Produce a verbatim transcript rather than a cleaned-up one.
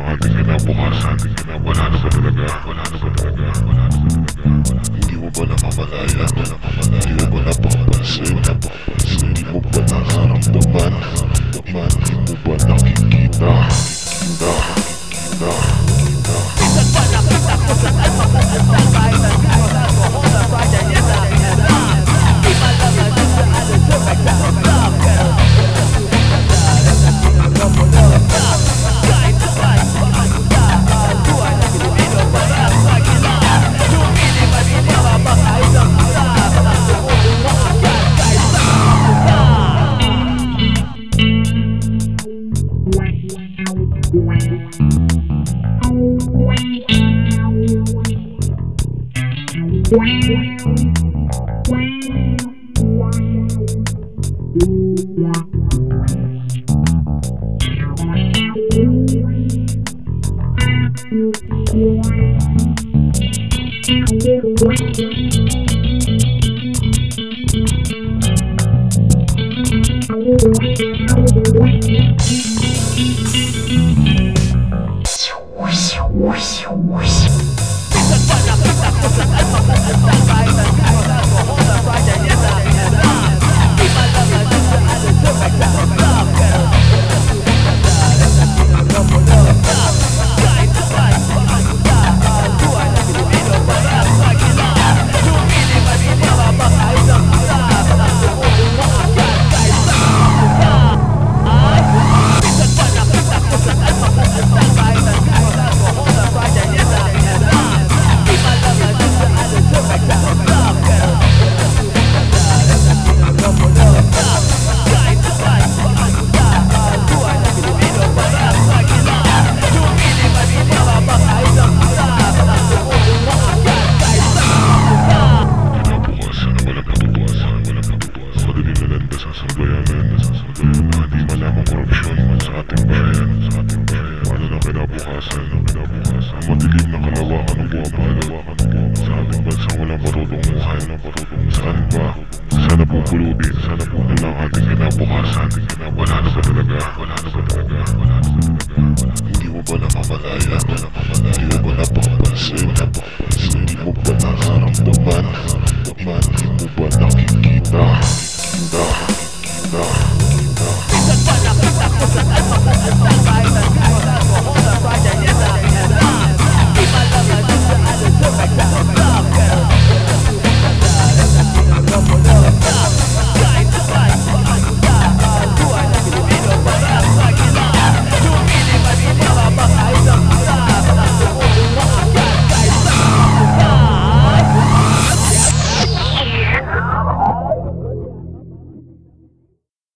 ng ating kinabukasan. Wala na ba talaga? Wala na ba talaga? Wala na ba talaga? Hindi mo ba namamalayan? Hindi mo ba napapansin? Hindi mo ba nararamdaman? Hindi mo ba nakikita? Kita, kita, kita. Minsan pa nakita ko saan mapupunta kahit ang kailan ko ko sa kanya niya sa akin. Di malaman kung saan ang perfect sa haplang. Pero kahit saan papunta ang buhay na Pilipino parang magila. Tumili man ikaw ang kahit ang mula. Ang tumulong mo agad kahit saan papunta. Minsan pa nakita ko saan mapupunta kahit ang kailan ko ko sa kanya niya sa akin. Di malaman kung saan ang perfect sa haplang. Pero kahit saan papunta ang buhay na Pilipino parang magila. Tumili man ikaw ang kahit ang mula. Ang tumulong mo agad kahit saan papunta. Minsan pa nakita ko saan mapupunta kahit ang kailan ko ko sa kanya niya sa akin. Di malaman kung saan ang perfect sa haplang. Pero kahit saan papunta ang buhay na Pilipino parang magila. Tumili man ikaw ang kahit ang mula. Ang tumulong mo agad kahit saan papunta. Kinabukasan, walang kabukasan, walang kabukasan. Madaling lalanda sa sambayanan, sa sambayanan na hindi malamang korupsyon sa ating bayan, sa ating bayan. Paano na kinabukasan, na kinabukasan? Madilim na kalawakan ng buwan, kalawakan ng buwan. Sa ating bansang walang marunong muhay, na marunong. Saan ba? Sana po pulutin, sana po ang ating kinabukasan. Wala na ba talaga? Wala na ba talaga? Wala na ba talaga? Hindi mo ba namamalayan? Hindi mo ba napapansin?